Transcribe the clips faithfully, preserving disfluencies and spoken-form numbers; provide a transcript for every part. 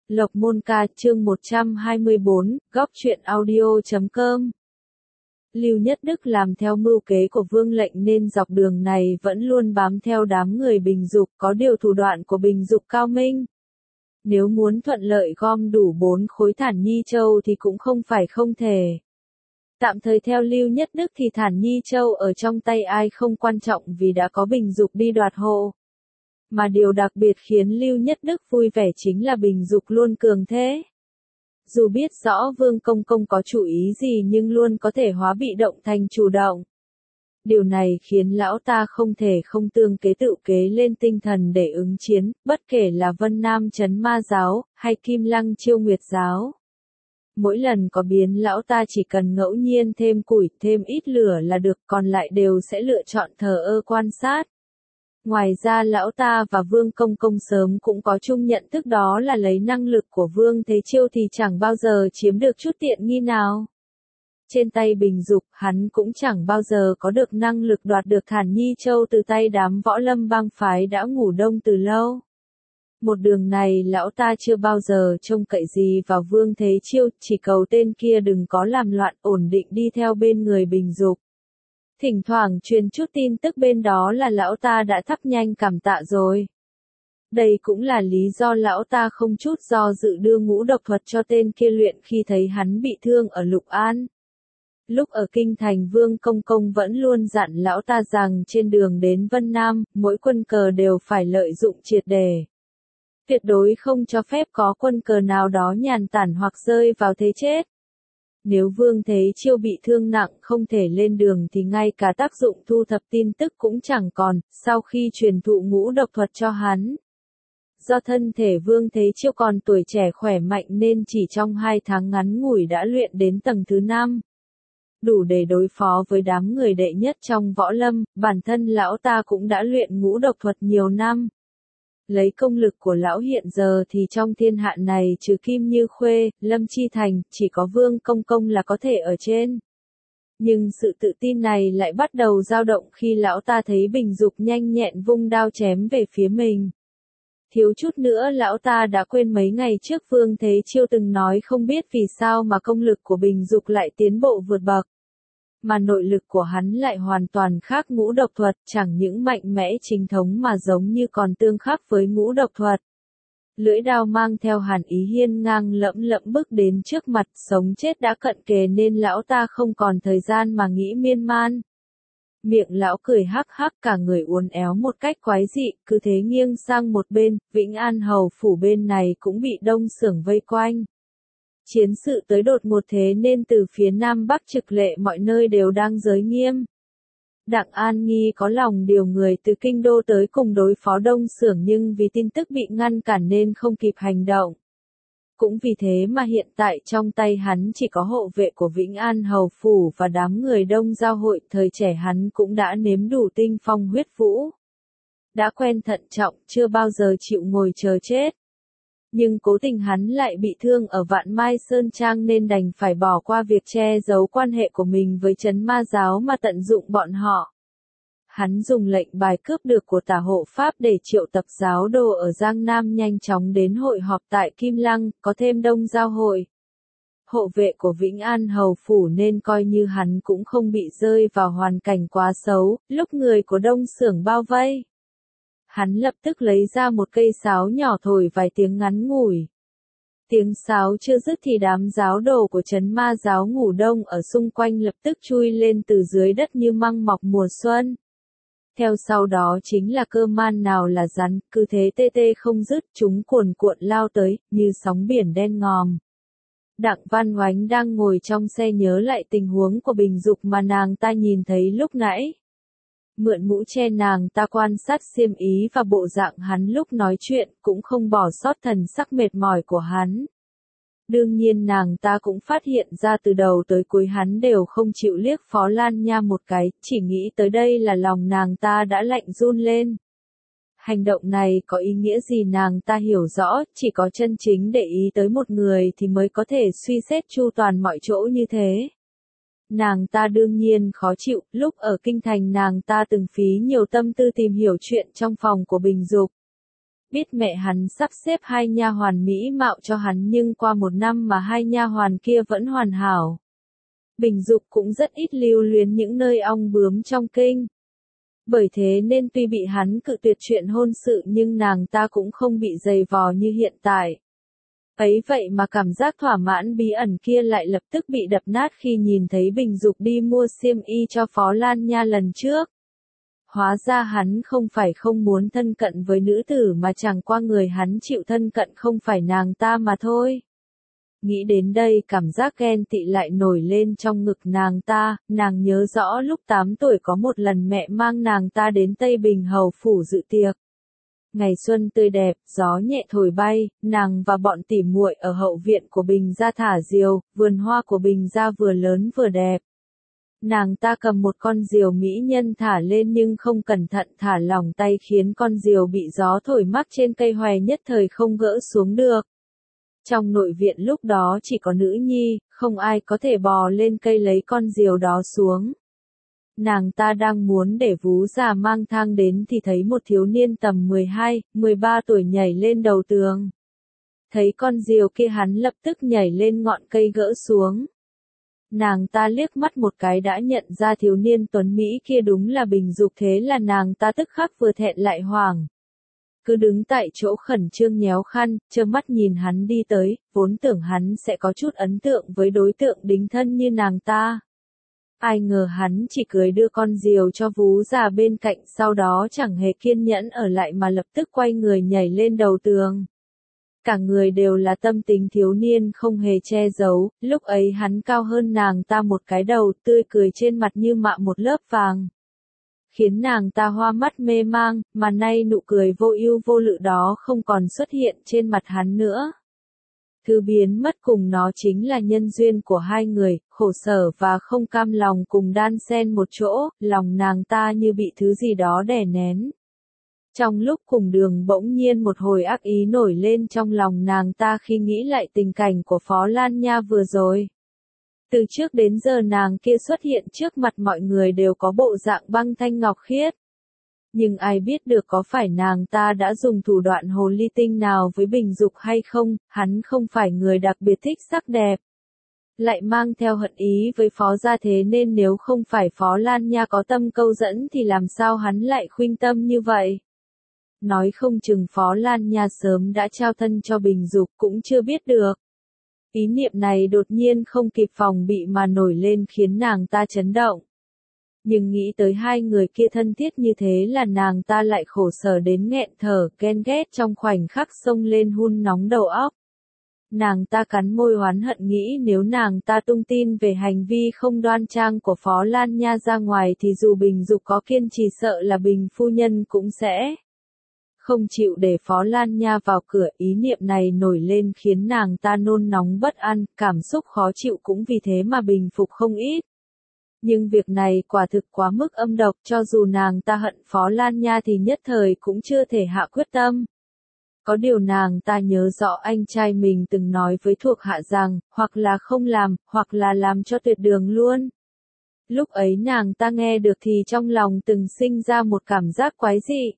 Lộc Môn Ca, chương một trăm hai mươi bốn, góc truyện audio chấm com. Lưu Nhất Đức làm theo mưu kế của Vương Lệnh nên dọc đường này vẫn luôn bám theo đám người Bình Dục, có điều thủ đoạn của Bình Dục cao minh. Nếu muốn thuận lợi gom đủ bốn khối Thản Nhi Châu thì cũng không phải không thể. Tạm thời theo Lưu Nhất Đức thì Thản Nhi Châu ở trong tay ai không quan trọng vì đã có Bình Dục đi đoạt hộ. Mà điều đặc biệt khiến Lưu Nhất Đức vui vẻ chính là Bình Dục luôn cường thế. Dù biết rõ Vương Công Công có chủ ý gì nhưng luôn có thể hóa bị động thành chủ động. Điều này khiến lão ta không thể không tương kế tự kế lên tinh thần để ứng chiến, bất kể là Vân Nam Trấn Ma Giáo, hay Kim Lăng Chiêu Nguyệt Giáo. Mỗi lần có biến lão ta chỉ cần ngẫu nhiên thêm củi, thêm ít lửa là được, còn lại đều sẽ lựa chọn thờ ơ quan sát. Ngoài ra lão ta và Vương Công Công sớm cũng có chung nhận thức đó là lấy năng lực của Vương Thế Chiêu thì chẳng bao giờ chiếm được chút tiện nghi nào. Trên tay Bình Dục, hắn cũng chẳng bao giờ có được năng lực đoạt được Thản Nhi Châu từ tay đám võ lâm bang phái đã ngủ đông từ lâu. Một đường này lão ta chưa bao giờ trông cậy gì vào Vương Thế Chiêu, chỉ cầu tên kia đừng có làm loạn, ổn định đi theo bên người Bình Dục. Thỉnh thoảng truyền chút tin tức bên đó là lão ta đã thắp nhanh cảm tạ rồi. Đây cũng là lý do lão ta không chút do dự đưa ngũ độc thuật cho tên kia luyện khi thấy hắn bị thương ở Lục An. Lúc ở Kinh Thành Vương Công Công vẫn luôn dặn lão ta rằng trên đường đến Vân Nam, mỗi quân cờ đều phải lợi dụng triệt để. Tuyệt đối không cho phép có quân cờ nào đó nhàn tản hoặc rơi vào thế chết. Nếu Vương Thế Chiêu bị thương nặng không thể lên đường thì ngay cả tác dụng thu thập tin tức cũng chẳng còn, sau khi truyền thụ ngũ độc thuật cho hắn. Do thân thể Vương Thế Chiêu còn tuổi trẻ khỏe mạnh nên chỉ trong hai tháng ngắn ngủi đã luyện đến tầng thứ năm. Đủ để đối phó với đám người đệ nhất trong võ lâm, bản thân lão ta cũng đã luyện ngũ độc thuật nhiều năm. Lấy công lực của lão hiện giờ thì trong thiên hạ này trừ Kim Như Khuê, Lâm Chi Thành, chỉ có Vương Công Công là có thể ở trên. Nhưng sự tự tin này lại bắt đầu dao động khi lão ta thấy Bình Dục nhanh nhẹn vung đao chém về phía mình. Thiếu chút nữa lão ta đã quên mấy ngày trước Vương Thế Chiêu từng nói không biết vì sao mà công lực của Bình Dục lại tiến bộ vượt bậc. Mà nội lực của hắn lại hoàn toàn khác ngũ độc thuật, chẳng những mạnh mẽ chính thống mà giống như còn tương khắc với ngũ độc thuật. Lưỡi đao mang theo hàn ý hiên ngang lẫm lẫm bước đến trước mặt, sống chết đã cận kề nên lão ta không còn thời gian mà nghĩ miên man. Miệng lão cười hắc hắc, cả người uốn éo một cách quái dị, cứ thế nghiêng sang một bên, Vĩnh An Hầu phủ bên này cũng bị Đông Xưởng vây quanh. Chiến sự tới đột ngột thế nên từ phía Nam Bắc trực lệ mọi nơi đều đang giới nghiêm. Đặng An Nghi có lòng điều người từ kinh đô tới cùng đối phó Đông Xưởng nhưng vì tin tức bị ngăn cản nên không kịp hành động. Cũng vì thế mà hiện tại trong tay hắn chỉ có hộ vệ của Vĩnh An Hầu phủ và đám người Đông Giao hội, thời trẻ hắn cũng đã nếm đủ tinh phong huyết vũ. Đã quen thận trọng, chưa bao giờ chịu ngồi chờ chết. Nhưng cố tình hắn lại bị thương ở Vạn Mai Sơn Trang nên đành phải bỏ qua việc che giấu quan hệ của mình với Trấn Ma Giáo mà tận dụng bọn họ. Hắn dùng lệnh bài cướp được của Tả Hộ Pháp để triệu tập giáo đồ ở Giang Nam nhanh chóng đến hội họp tại Kim Lăng, có thêm Đông Giao hội. Hộ vệ của Vĩnh An Hầu phủ nên coi như hắn cũng không bị rơi vào hoàn cảnh quá xấu, lúc người của Đông Xưởng bao vây. Hắn lập tức lấy ra một cây sáo nhỏ thổi vài tiếng ngắn ngủi. Tiếng sáo chưa dứt thì đám giáo đồ của Trấn Ma Giáo ngủ đông ở xung quanh lập tức chui lên từ dưới đất như măng mọc mùa xuân. Theo sau đó chính là cơ man nào là rắn, cứ thế tê tê không dứt, chúng cuồn cuộn lao tới, như sóng biển đen ngòm. Đặng Văn Oánh đang ngồi trong xe nhớ lại tình huống của Bình Dục mà nàng ta nhìn thấy lúc nãy. Mượn mũ che nàng ta quan sát xiêm ý và bộ dạng hắn lúc nói chuyện, cũng không bỏ sót thần sắc mệt mỏi của hắn. Đương nhiên nàng ta cũng phát hiện ra từ đầu tới cuối hắn đều không chịu liếc Phó Lan Nha một cái, chỉ nghĩ tới đây là lòng nàng ta đã lạnh run lên. Hành động này có ý nghĩa gì nàng ta hiểu rõ, chỉ có chân chính để ý tới một người thì mới có thể suy xét chu toàn mọi chỗ như thế. Nàng ta đương nhiên khó chịu, lúc ở Kinh Thành nàng ta từng phí nhiều tâm tư tìm hiểu chuyện trong phòng của Bình Dục. Biết mẹ hắn sắp xếp hai nha hoàn mỹ mạo cho hắn nhưng qua một năm mà hai nha hoàn kia vẫn hoàn hảo. Bình Dục cũng rất ít lưu luyến những nơi ong bướm trong kinh. Bởi thế nên tuy bị hắn cự tuyệt chuyện hôn sự nhưng nàng ta cũng không bị dày vò như hiện tại. Ấy vậy mà cảm giác thỏa mãn bí ẩn kia lại lập tức bị đập nát khi nhìn thấy Bình Dục đi mua xiêm y cho Phó Lan Nha lần trước. Hóa ra hắn không phải không muốn thân cận với nữ tử mà chẳng qua người hắn chịu thân cận không phải nàng ta mà thôi. Nghĩ đến đây cảm giác ghen tị lại nổi lên trong ngực nàng ta, nàng nhớ rõ lúc tám tuổi có một lần mẹ mang nàng ta đến Tây Bình Hầu Phủ dự tiệc. Ngày xuân tươi đẹp, gió nhẹ thổi bay, nàng và bọn tỉ muội ở hậu viện của Bình gia thả diều, vườn hoa của Bình gia vừa lớn vừa đẹp. Nàng ta cầm một con diều mỹ nhân thả lên nhưng không cẩn thận thả lỏng tay khiến con diều bị gió thổi mắc trên cây hoè nhất thời không gỡ xuống được. Trong nội viện lúc đó chỉ có nữ nhi, không ai có thể bò lên cây lấy con diều đó xuống. Nàng ta đang muốn để vú già mang thang đến thì thấy một thiếu niên tầm mười hai, mười ba tuổi nhảy lên đầu tường. Thấy con diều kia hắn lập tức nhảy lên ngọn cây gỡ xuống. Nàng ta liếc mắt một cái đã nhận ra thiếu niên tuấn Mỹ kia đúng là Bình Dục, thế là nàng ta tức khắc vừa thẹn lại hoảng. Cứ đứng tại chỗ khẩn trương nhéo khăn, trơ mắt nhìn hắn đi tới, vốn tưởng hắn sẽ có chút ấn tượng với đối tượng đính thân như nàng ta. Ai ngờ hắn chỉ cười đưa con diều cho vú già bên cạnh, sau đó chẳng hề kiên nhẫn ở lại mà lập tức quay người nhảy lên đầu tường. Cả người đều là tâm tình thiếu niên không hề che giấu, lúc ấy hắn cao hơn nàng ta một cái đầu, tươi cười trên mặt như mạ một lớp vàng. Khiến nàng ta hoa mắt mê mang, mà nay nụ cười vô ưu vô lự đó không còn xuất hiện trên mặt hắn nữa. Thứ biến mất cùng nó chính là nhân duyên của hai người, khổ sở và không cam lòng cùng đan xen một chỗ, lòng nàng ta như bị thứ gì đó đè nén. Trong lúc cùng đường bỗng nhiên một hồi ác ý nổi lên trong lòng nàng ta khi nghĩ lại tình cảnh của Phó Lan Nha vừa rồi. Từ trước đến giờ nàng kia xuất hiện trước mặt mọi người đều có bộ dạng băng thanh ngọc khiết. Nhưng ai biết được có phải nàng ta đã dùng thủ đoạn hồ ly tinh nào với Bình Dục hay không, hắn không phải người đặc biệt thích sắc đẹp. Lại mang theo hận ý với Phó gia, thế nên nếu không phải Phó Lan Nha có tâm câu dẫn thì làm sao hắn lại khuynh tâm như vậy. Nói không chừng Phó Lan Nha sớm đã trao thân cho Bình Dục cũng chưa biết được. Ý niệm này đột nhiên không kịp phòng bị mà nổi lên khiến nàng ta chấn động. Nhưng nghĩ tới hai người kia thân thiết như thế là nàng ta lại khổ sở đến nghẹn thở, ghen ghét trong khoảnh khắc xông lên hun nóng đầu óc. Nàng ta cắn môi oán hận nghĩ nếu nàng ta tung tin về hành vi không đoan trang của Phó Lan Nha ra ngoài thì dù Bình Dục có kiên trì sợ là Bình phu nhân cũng sẽ không chịu để Phó Lan Nha vào cửa. Ý niệm này nổi lên khiến nàng ta nôn nóng bất an, cảm xúc khó chịu cũng vì thế mà bình phục không ít. Nhưng việc này quả thực quá mức âm độc, cho dù nàng ta hận Phó Lan Nha thì nhất thời cũng chưa thể hạ quyết tâm. Có điều nàng ta nhớ rõ anh trai mình từng nói với thuộc hạ rằng, hoặc là không làm, hoặc là làm cho tuyệt đường luôn. Lúc ấy nàng ta nghe được thì trong lòng từng sinh ra một cảm giác quái dị.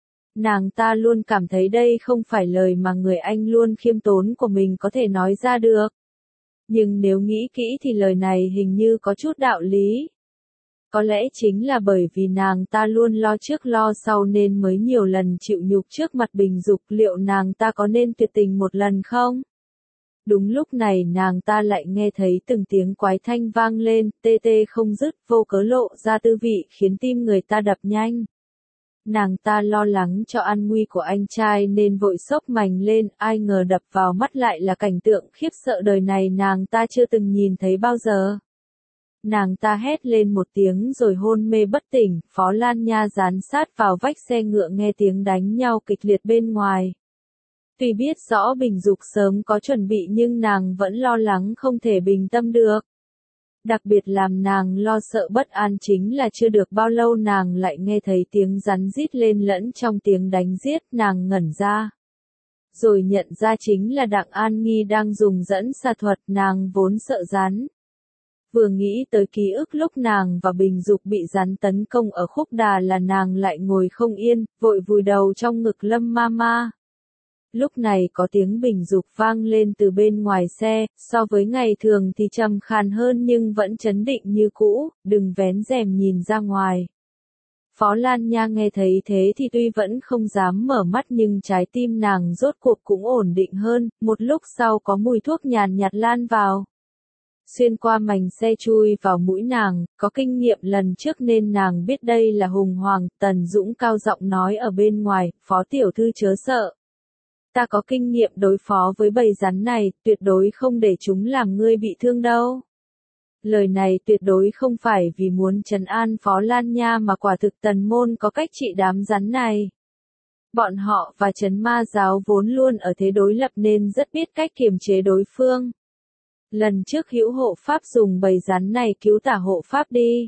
Nàng ta luôn cảm thấy đây không phải lời mà người anh luôn khiêm tốn của mình có thể nói ra được. Nhưng nếu nghĩ kỹ thì lời này hình như có chút đạo lý. Có lẽ chính là bởi vì nàng ta luôn lo trước lo sau nên mới nhiều lần chịu nhục trước mặt Bình Dục, liệu nàng ta có nên tuyệt tình một lần không? Đúng lúc này nàng ta lại nghe thấy từng tiếng quái thanh vang lên, tê tê không dứt, vô cớ lộ ra tư vị khiến tim người ta đập nhanh. Nàng ta lo lắng cho an nguy của anh trai nên vội xốc mành lên, ai ngờ đập vào mắt lại là cảnh tượng khiếp sợ đời này nàng ta chưa từng nhìn thấy bao giờ. Nàng ta hét lên một tiếng rồi hôn mê bất tỉnh, Phó Lan Nha dán sát vào vách xe ngựa nghe tiếng đánh nhau kịch liệt bên ngoài. Tuy biết rõ Bình Dục sớm có chuẩn bị nhưng nàng vẫn lo lắng không thể bình tâm được. Đặc biệt làm nàng lo sợ bất an chính là chưa được bao lâu nàng lại nghe thấy tiếng rắn rít lên lẫn trong tiếng đánh giết, nàng ngẩn ra. Rồi nhận ra chính là Đặng An Nghi đang dùng dẫn xà thuật, nàng vốn sợ rắn. Vừa nghĩ tới ký ức lúc nàng và Bình Dục bị rắn tấn công ở Khúc Đà là nàng lại ngồi không yên, vội vùi đầu trong ngực Lâm Mama. Lúc này có tiếng bình dục vang lên từ bên ngoài xe, so với ngày thường thì trầm khàn hơn nhưng vẫn trấn định như cũ, đừng vén rèm nhìn ra ngoài. Phó Lan Nha nghe thấy thế thì tuy vẫn không dám mở mắt nhưng trái tim nàng rốt cuộc cũng ổn định hơn, một lúc sau có mùi thuốc nhàn nhạt lan vào. Xuyên qua mành xe chui vào mũi nàng, có kinh nghiệm lần trước nên nàng biết đây là Hùng Hoàng. Tần Dũng cao giọng nói ở bên ngoài, Phó tiểu thư chớ sợ. Ta có kinh nghiệm đối phó với bầy rắn này, tuyệt đối không để chúng làm ngươi bị thương đâu. Lời này tuyệt đối không phải vì muốn trấn an Phó Lan Nha mà quả thực Tần môn có cách trị đám rắn này. Bọn họ và Trấn Ma giáo vốn luôn ở thế đối lập nên rất biết cách kiềm chế đối phương. Lần trước hữu hộ pháp dùng bầy rắn này cứu tả hộ pháp đi.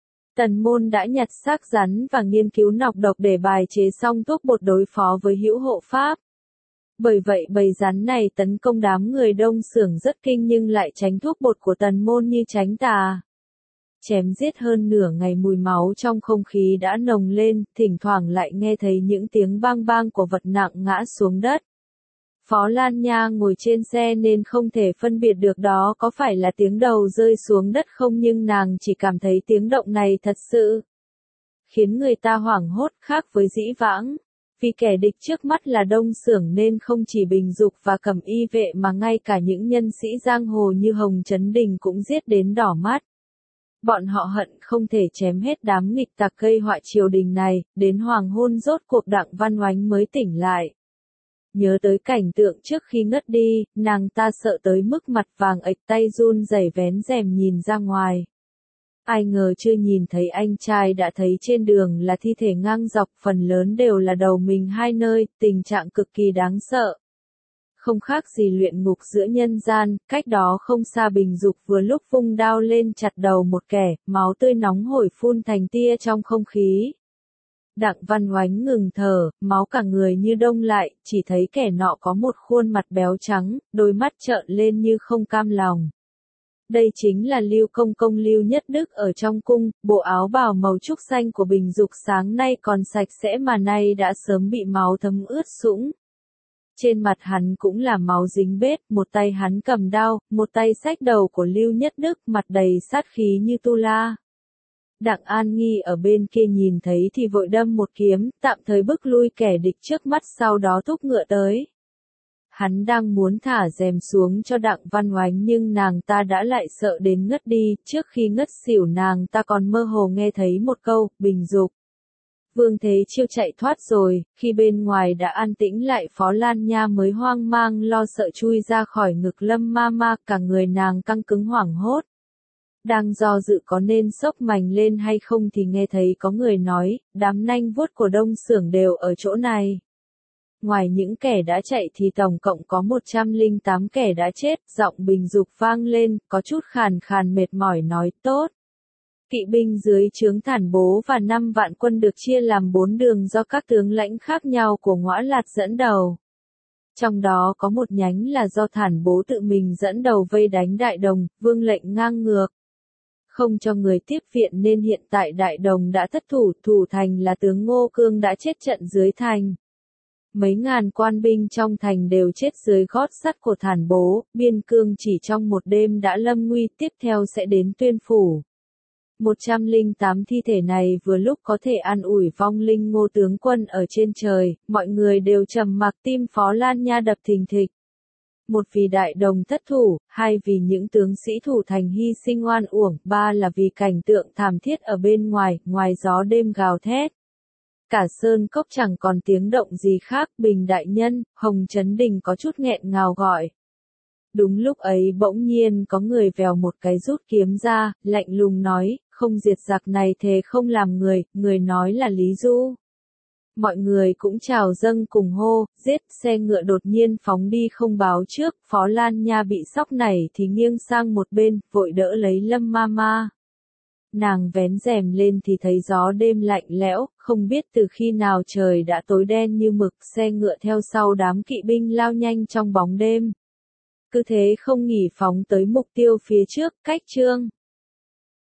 Tần môn đã nhặt xác rắn và nghiên cứu nọc độc để bài chế xong thuốc bột đối phó với hữu hộ pháp. Bởi vậy bầy rắn này tấn công đám người Đông Xưởng rất kinh nhưng lại tránh thuốc bột của tần môn như tránh tà. Chém giết hơn nửa ngày mùi máu trong không khí đã nồng lên, thỉnh thoảng lại nghe thấy những tiếng bang bang của vật nặng ngã xuống đất. Phó Lan Nha ngồi trên xe nên không thể phân biệt được đó có phải là tiếng đầu rơi xuống đất không nhưng nàng chỉ cảm thấy tiếng động này thật sự khiến người ta hoảng hốt khác với dĩ vãng. Vì kẻ địch trước mắt là Đông Xưởng nên không chỉ Bình Dục và Cẩm Y vệ mà ngay cả những nhân sĩ giang hồ như Hồng Trấn Đình cũng giết đến đỏ mắt. Bọn họ hận không thể chém hết đám nghịch tặc gây họa triều đình này, đến hoàng hôn rốt cuộc Đặng Văn Oánh mới tỉnh lại. Nhớ tới cảnh tượng trước khi ngất đi, nàng ta sợ tới mức mặt vàng ệch tay run rẩy vén rèm nhìn ra ngoài. Ai ngờ chưa nhìn thấy anh trai đã thấy trên đường là thi thể ngang dọc, phần lớn đều là đầu mình hai nơi, tình trạng cực kỳ đáng sợ. Không khác gì luyện ngục giữa nhân gian, cách đó không xa Bình Dục vừa lúc vung đao lên chặt đầu một kẻ, máu tươi nóng hổi phun thành tia trong không khí. Đặng Văn Oánh ngừng thở, máu cả người như đông lại, chỉ thấy kẻ nọ có một khuôn mặt béo trắng, đôi mắt trợn lên như không cam lòng. Đây chính là Lưu Công Công Lưu Nhất Đức ở trong cung, bộ áo bào màu trúc xanh của Bình Dục sáng nay còn sạch sẽ mà nay đã sớm bị máu thấm ướt sũng. Trên mặt hắn cũng là máu dính bết, một tay hắn cầm đao, một tay xách đầu của Lưu Nhất Đức, mặt đầy sát khí như tu la. Đặng An Nghi ở bên kia nhìn thấy thì vội đâm một kiếm, tạm thời bức lui kẻ địch trước mắt sau đó thúc ngựa tới. Hắn đang muốn thả rèm xuống cho Đặng Văn Oánh nhưng nàng ta đã lại sợ đến ngất đi, trước khi ngất xỉu nàng ta còn mơ hồ nghe thấy một câu, Bình Dục. Vương Thế Chiêu chạy thoát rồi, khi bên ngoài đã an tĩnh lại Phó Lan Nha mới hoang mang lo sợ chui ra khỏi ngực Lâm Ma Ma, cả người nàng căng cứng hoảng hốt. Đang do dự có nên xốc mành lên hay không thì nghe thấy có người nói, đám nanh vuốt của Đông Xưởng đều ở chỗ này. Ngoài những kẻ đã chạy thì tổng cộng có một trăm lẻ tám kẻ đã chết, giọng Bình Dục vang lên, có chút khàn khàn mệt mỏi nói, tốt. Kỵ binh dưới trướng Thản Bố và năm vạn quân được chia làm bốn đường do các tướng lãnh khác nhau của Ngõa Lạt dẫn đầu. Trong đó có một nhánh là do Thản Bố tự mình dẫn đầu vây đánh Đại Đồng, Vương lệnh ngang ngược. Không cho người tiếp viện nên hiện tại Đại Đồng đã thất thủ, thủ thành là tướng Ngô Cương đã chết trận dưới thành. Mấy ngàn quan binh trong thành đều chết dưới gót sắt của Thản Bố, Biên Cương chỉ trong một đêm đã lâm nguy, tiếp theo sẽ đến Tuyên Phủ. một trăm lẻ tám thi thể này vừa lúc có thể an ủi vong linh Ngô tướng quân ở trên trời, mọi người đều trầm mặc, tim Phó Lan Nha đập thình thịch. Một vì Đại Đồng thất thủ, hai vì những tướng sĩ thủ thành hy sinh oan uổng, ba là vì cảnh tượng thảm thiết ở bên ngoài, ngoài gió đêm gào thét. Cả sơn cốc chẳng còn tiếng động gì khác, Bình đại nhân, Hồng Trấn Đình có chút nghẹn ngào gọi. Đúng lúc ấy bỗng nhiên có người vèo một cái rút kiếm ra, lạnh lùng nói, không diệt giặc này thề không làm người, người nói là Lý Du. Mọi người cũng chào dâng cùng hô, giết, xe ngựa đột nhiên phóng đi không báo trước, Phó Lan Nha bị sóc này thì nghiêng sang một bên, vội đỡ lấy Lâm Ma Ma. Nàng vén rèm lên thì thấy gió đêm lạnh lẽo, không biết từ khi nào trời đã tối đen như mực, xe ngựa theo sau đám kỵ binh lao nhanh trong bóng đêm. Cứ thế không nghỉ phóng tới mục tiêu phía trước, cách Trương